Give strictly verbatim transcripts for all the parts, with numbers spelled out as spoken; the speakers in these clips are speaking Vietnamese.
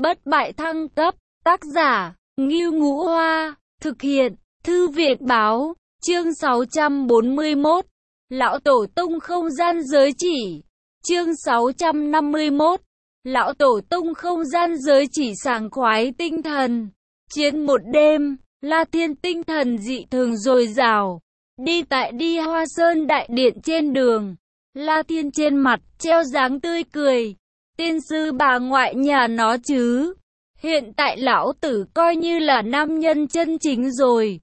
bất bại thăng cấp, tác giả, Ngưu Ngũ Hoa, thực hiện, Thư viện Báo, chương sáu trăm bốn mươi mốt, Lão Tổ Tông không gian giới chỉ, chương sáu trăm năm mươi mốt, Lão Tổ Tông không gian giới chỉ sảng khoái tinh thần, chiến một đêm, La Thiên tinh thần dị thường dồi dào, đi tại đi Hoa Sơn Đại Điện trên đường, La Thiên trên mặt treo dáng tươi cười, tiên sư bà ngoại nhà nó chứ, hiện tại lão tử coi như là nam nhân chân chính rồi.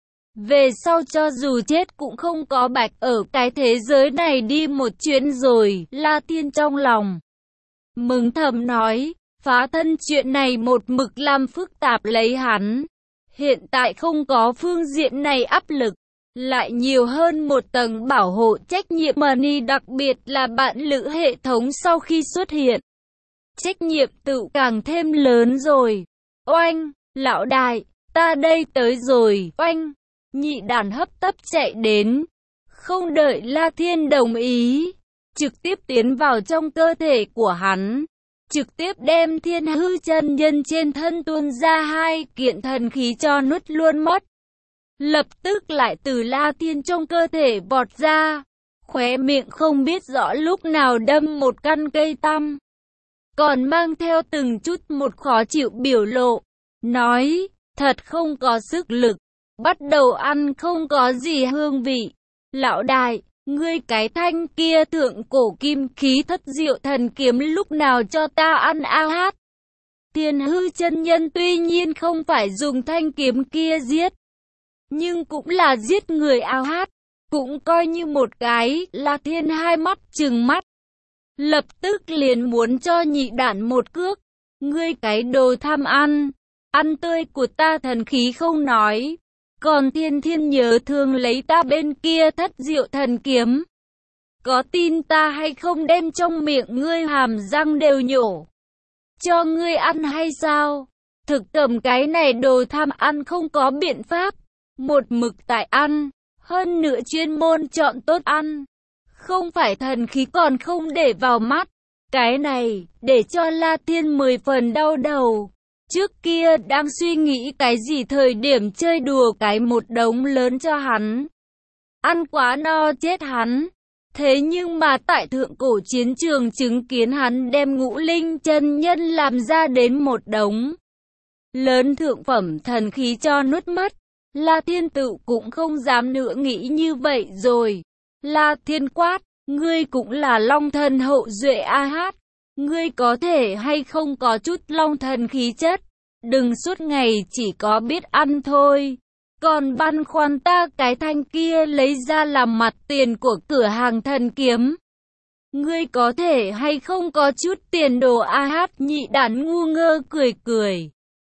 Về sau cho dù chết cũng không có bạch ở cái thế giới này đi một chuyến rồi, La Thiên trong lòng mừng thầm nói, phá thân chuyện này một mực làm phức tạp lấy hắn. Hiện tại không có phương diện này áp lực, lại nhiều hơn một tầng bảo hộ trách nhiệm money, đặc biệt là bạn lữ hệ thống sau khi xuất hiện. Trách nhiệm tự càng thêm lớn rồi. Oanh, lão đại, ta đây tới rồi, oanh. Nhị đàn hấp tấp chạy đến, không đợi La Thiên đồng ý, trực tiếp tiến vào trong cơ thể của hắn, trực tiếp đem Thiên Hư chân nhân trên thân tuôn ra hai kiện thần khí cho nuốt luôn mất. Lập tức lại từ La Thiên trong cơ thể vọt ra, khóe miệng không biết rõ lúc nào đâm một căn cây tăm, còn mang theo từng chút một khó chịu biểu lộ, nói, thật không có sức lực. Bắt đầu ăn không có gì hương vị. Lão đại, ngươi cái thanh kia thượng cổ kim khí thất diệu thần kiếm lúc nào cho ta ăn a hát. Thiên Hư chân nhân tuy nhiên không phải dùng thanh kiếm kia giết, nhưng cũng là giết người a hát, cũng coi như một cái. La Thiên hai mắt trừng mắt, lập tức liền muốn cho nhị đản một cước. Ngươi cái đồ tham ăn, ăn tươi của ta thần khí không nói, còn thiên thiên nhớ thương lấy ta bên kia thất diệu thần kiếm. Có tin ta hay không đem trong miệng ngươi hàm răng đều nhổ cho ngươi ăn hay sao? Thực cầm cái này đồ tham ăn không có biện pháp, một mực tại ăn, hơn nữa chuyên môn chọn tốt ăn, không phải thần khí còn không để vào mắt. Cái này, để cho La Thiên mười phần đau đầu. Trước kia đang suy nghĩ cái gì thời điểm chơi đùa cái một đống lớn cho hắn, ăn quá no chết hắn. Thế nhưng mà tại thượng cổ chiến trường chứng kiến hắn đem Ngũ Linh chân nhân làm ra đến một đống lớn thượng phẩm thần khí cho nuốt mất. La Thiên tự cũng không dám nữa nghĩ như vậy rồi. La Thiên quát, ngươi cũng là long thần hậu duệ a hát. Ngươi có thể hay không có chút long thần khí chất, đừng suốt ngày chỉ có biết ăn thôi. Còn băn khoăn ta cái thanh kia lấy ra làm mặt tiền của cửa hàng thần kiếm. Ngươi có thể hay không có chút tiền đồ a hát. Nhị đản ngu ngơ cười cười,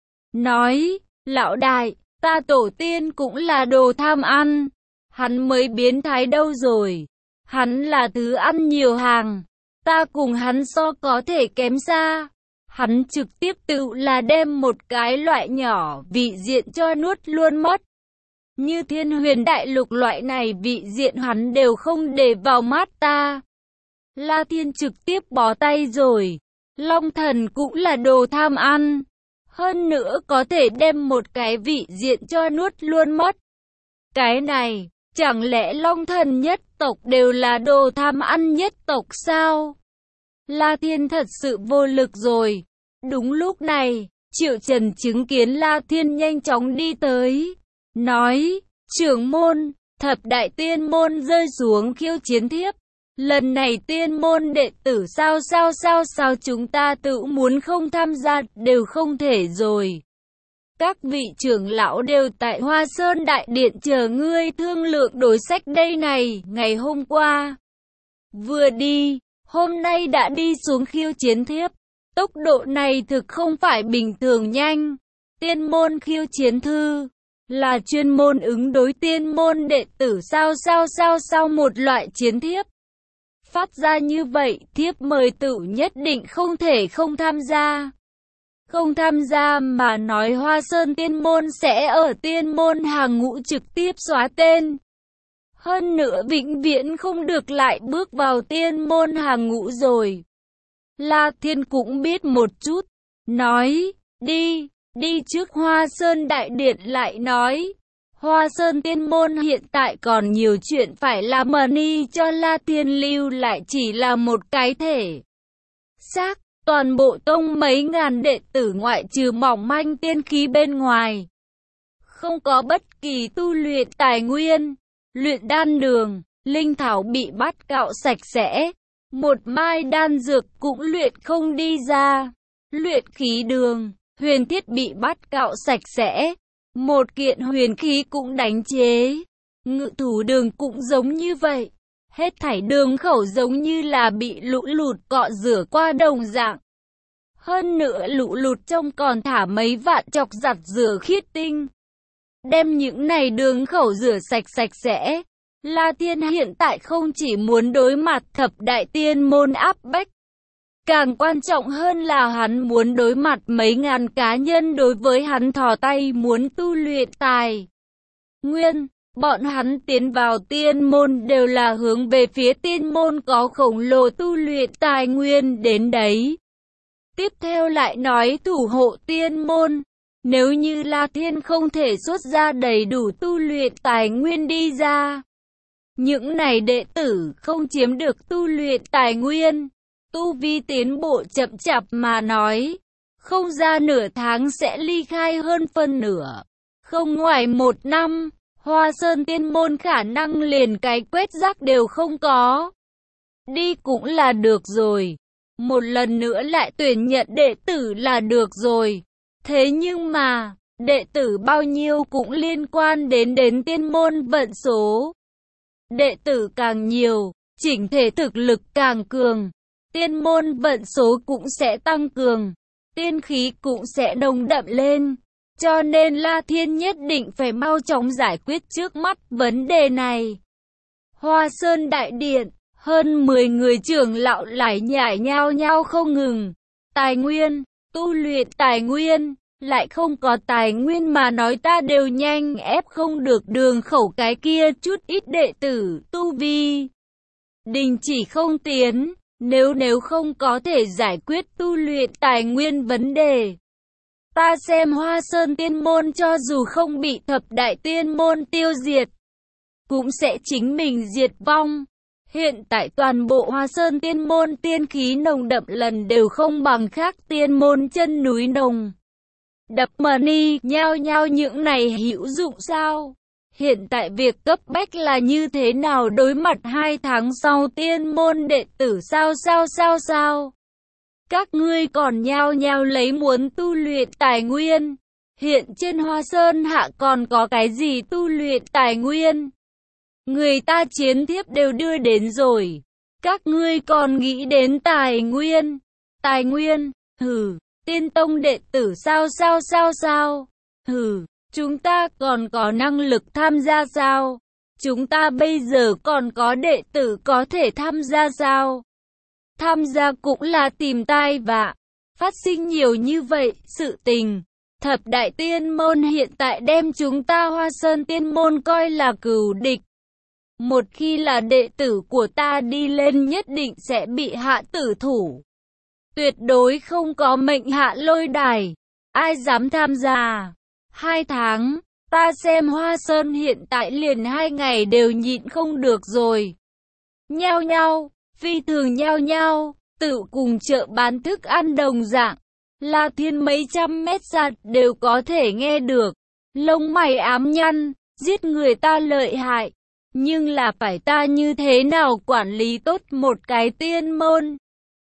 nói, lão đại, ta tổ tiên cũng là đồ tham ăn, hắn mới biến thái đâu rồi. Hắn là thứ ăn nhiều hàng, ta cùng hắn so có thể kém xa. Hắn trực tiếp tự là đem một cái loại nhỏ vị diện cho nuốt luôn mất. Như Thiên Huyền Đại Lục loại này vị diện hắn đều không để vào mắt ta. La Thiên trực tiếp bó tay rồi. Long thần cũng là đồ tham ăn, hơn nữa có thể đem một cái vị diện cho nuốt luôn mất. Cái này, chẳng lẽ Long thần nhất tộc đều là đồ tham ăn nhất tộc sao? La Thiên thật sự vô lực rồi. Đúng lúc này, Triệu Trần chứng kiến La Thiên nhanh chóng đi tới, nói, trưởng môn, thập đại tiên môn rơi xuống khiêu chiến thiếp. Lần này tiên môn đệ tử sao sao sao sao chúng ta tự muốn không tham gia đều không thể rồi. Các vị trưởng lão đều tại Hoa Sơn Đại Điện chờ ngươi thương lượng đối sách đây này. Ngày hôm qua vừa đi, hôm nay đã đi xuống khiêu chiến thiếp. Tốc độ này thực không phải bình thường nhanh. Tiên môn khiêu chiến thư là chuyên môn ứng đối tiên môn đệ tử sao sao sao sao một loại chiến thiếp. Phát ra như vậy, thiếp mời tự nhất định không thể không tham gia. Không tham gia mà nói Hoa Sơn tiên môn sẽ ở tiên môn hàng ngũ trực tiếp xóa tên. Hơn nữa vĩnh viễn không được lại bước vào tiên môn hàng ngũ rồi. La Thiên cũng biết một chút, nói, đi, đi trước Hoa Sơn Đại Điện lại nói. Hoa Sơn Tiên Môn hiện tại còn nhiều chuyện phải làm, Mani cho La Thiên lưu lại chỉ là một cái thể xác, toàn bộ tông mấy ngàn đệ tử ngoại trừ mỏng manh tiên khí bên ngoài. Không có bất kỳ tu luyện tài nguyên, luyện đan đường, linh thảo bị bắt cạo sạch sẽ. Một mai đan dược cũng luyện không đi ra. Luyện khí đường, huyền thiết bị bắt cạo sạch sẽ. Một kiện huyền khí cũng đánh chế. Ngự thủ đường cũng giống như vậy. Hết thảy đường khẩu giống như là bị lũ lụt cọ rửa qua đồng dạng. Hơn nữa lũ lụt trong còn thả mấy vạn chọc giặt rửa khiết tinh. Đem những này đường khẩu rửa sạch sạch sẽ. La Thiên hiện tại không chỉ muốn đối mặt thập đại tiên môn áp bách. Càng quan trọng hơn là hắn muốn đối mặt mấy ngàn cá nhân đối với hắn thò tay muốn tu luyện tài nguyên. Bọn hắn tiến vào tiên môn đều là hướng về phía tiên môn có khổng lồ tu luyện tài nguyên đến đấy. Tiếp theo lại nói thủ hộ tiên môn. Nếu như La Thiên không thể xuất ra đầy đủ tu luyện tài nguyên đi ra, những này đệ tử không chiếm được tu luyện tài nguyên, tu vi tiến bộ chậm chạp mà nói, không ra nửa tháng sẽ ly khai hơn phân nửa. Không ngoài một năm, Hoa Sơn Tiên Môn khả năng liền cái quét rác đều không có. Đi cũng là được rồi. Một lần nữa lại tuyển nhận đệ tử là được rồi. Thế nhưng mà, đệ tử bao nhiêu cũng liên quan đến đến tiên môn vận số. Đệ tử càng nhiều, chỉnh thể thực lực càng cường, tiên môn vận số cũng sẽ tăng cường, tiên khí cũng sẽ nồng đậm lên. Cho nên La Thiên nhất định phải mau chóng giải quyết trước mắt vấn đề này. Hoa Sơn Đại Điện, hơn mười người trưởng lão lải nhải nhao nhao không ngừng. Tài nguyên, tu luyện tài nguyên, lại không có tài nguyên mà nói ta đều nhanh ép không được đường khẩu cái kia chút ít đệ tử tu vi. Đình chỉ không tiến, nếu nếu không có thể giải quyết tu luyện tài nguyên vấn đề. Ta xem Hoa Sơn Tiên Môn cho dù không bị thập đại tiên môn tiêu diệt, cũng sẽ chính mình diệt vong. Hiện tại toàn bộ Hoa Sơn Tiên Môn tiên khí nồng đậm lần đều không bằng khác tiên môn chân núi nồng. Đập Mani, nhao nhao những này hữu dụng sao? Hiện tại việc cấp bách là như thế nào đối mặt hai tháng sau tiên môn đệ tử sao sao sao sao? Các ngươi còn nhao nhao lấy muốn tu luyện tài nguyên. Hiện trên Hoa Sơn Hạ còn có cái gì tu luyện tài nguyên? Người ta chiến thiếp đều đưa đến rồi. Các ngươi còn nghĩ đến tài nguyên? Tài nguyên, hừ, tiên tông đệ tử sao sao sao sao? Hừ, chúng ta còn có năng lực tham gia sao? Chúng ta bây giờ còn có đệ tử có thể tham gia sao? Tham gia cũng là tìm tai vạ. Phát sinh nhiều như vậy, sự tình. Thập đại tiên môn hiện tại đem chúng ta Hoa Sơn Tiên Môn coi là cừu địch. Một khi là đệ tử của ta đi lên nhất định sẽ bị hạ tử thủ. Tuyệt đối không có mệnh hạ lôi đài. Ai dám tham gia? Hai tháng, ta xem Hoa Sơn hiện tại liền hai ngày đều nhịn không được rồi. Nhao nhao, phi thường nhao nhao, tự cùng chợ bán thức ăn đồng dạng. La Thiên mấy trăm mét xa đều có thể nghe được. Lông mày ám nhăn, giết người ta lợi hại. Nhưng là phải ta như thế nào quản lý tốt một cái tiên môn?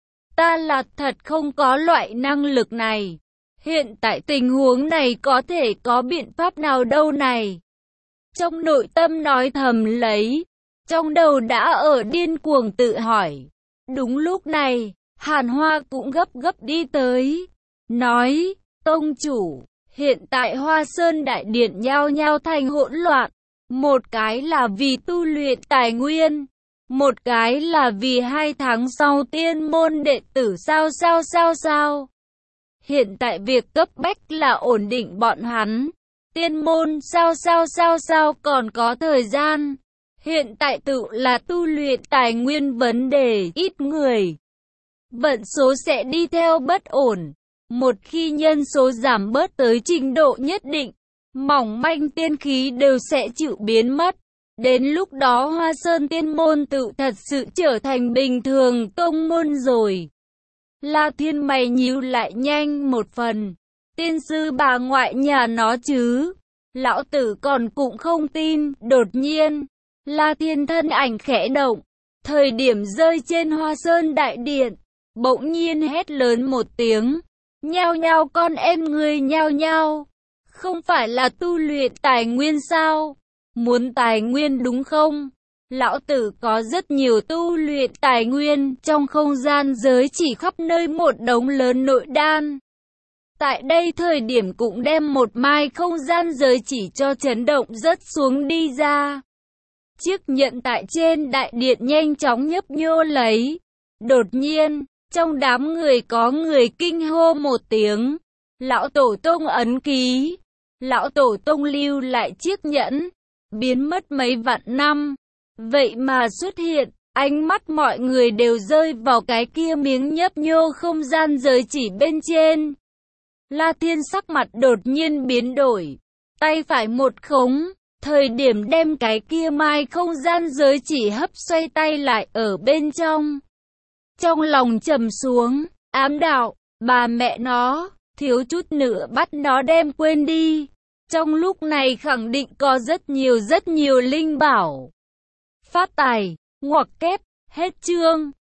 Ta là thật không có loại năng lực này. Hiện tại tình huống này có thể có biện pháp nào đâu này? Trong nội tâm nói thầm lấy, trong đầu đã ở điên cuồng tự hỏi. Đúng lúc này, Hàn Hoa cũng gấp gấp đi tới, nói, tông chủ, hiện tại Hoa Sơn Đại Điện nhao nhao thành hỗn loạn. Một cái là vì tu luyện tài nguyên, một cái là vì hai tháng sau tiên môn đệ tử sao sao sao sao. Hiện tại việc cấp bách là ổn định bọn hắn. Tiên môn sao sao sao sao còn có thời gian. Hiện tại tự là tu luyện tài nguyên vấn đề ít người. Vận số sẽ đi theo bất ổn. Một khi nhân số giảm bớt tới trình độ nhất định, mỏng manh tiên khí đều sẽ chịu biến mất. Đến lúc đó Hoa Sơn Tiên Môn tự thật sự trở thành bình thường tông môn rồi. La Thiên mày nhíu lại nhanh một phần. Tiên sư bà ngoại nhà nó chứ? Lão tử còn cũng không tin. Đột nhiên, La Thiên thân ảnh khẽ động. Thời điểm rơi trên Hoa Sơn Đại Điện, bỗng nhiên hét lớn một tiếng. Nhao nhao con em ngươi nhao nhao. Không phải là tu luyện tài nguyên sao? Muốn tài nguyên đúng không? Lão tử có rất nhiều tu luyện tài nguyên, trong không gian giới chỉ khắp nơi một đống lớn nội đan. Tại đây thời điểm cũng đem một mai không gian giới chỉ cho chấn động rất xuống đi ra. Chiếc nhẫn tại trên đại điện nhanh chóng nhấp nhô lấy. Đột nhiên, trong đám người có người kinh hô một tiếng. Lão Tổ Tông ấn ký. Lão Tổ Tông lưu lại chiếc nhẫn, biến mất mấy vạn năm. Vậy mà xuất hiện, ánh mắt mọi người đều rơi vào cái kia miếng nhấp nhô không gian giới chỉ bên trên. La Thiên sắc mặt đột nhiên biến đổi, tay phải một khống, thời điểm đem cái kia mai không gian giới chỉ hấp xoay tay lại ở bên trong. Trong lòng trầm xuống, ám đạo, bà mẹ nó, thiếu chút nữa bắt nó đem quên đi. Trong lúc này khẳng định có rất nhiều rất nhiều linh bảo. Phát tài, ngoặc kép, hết chương.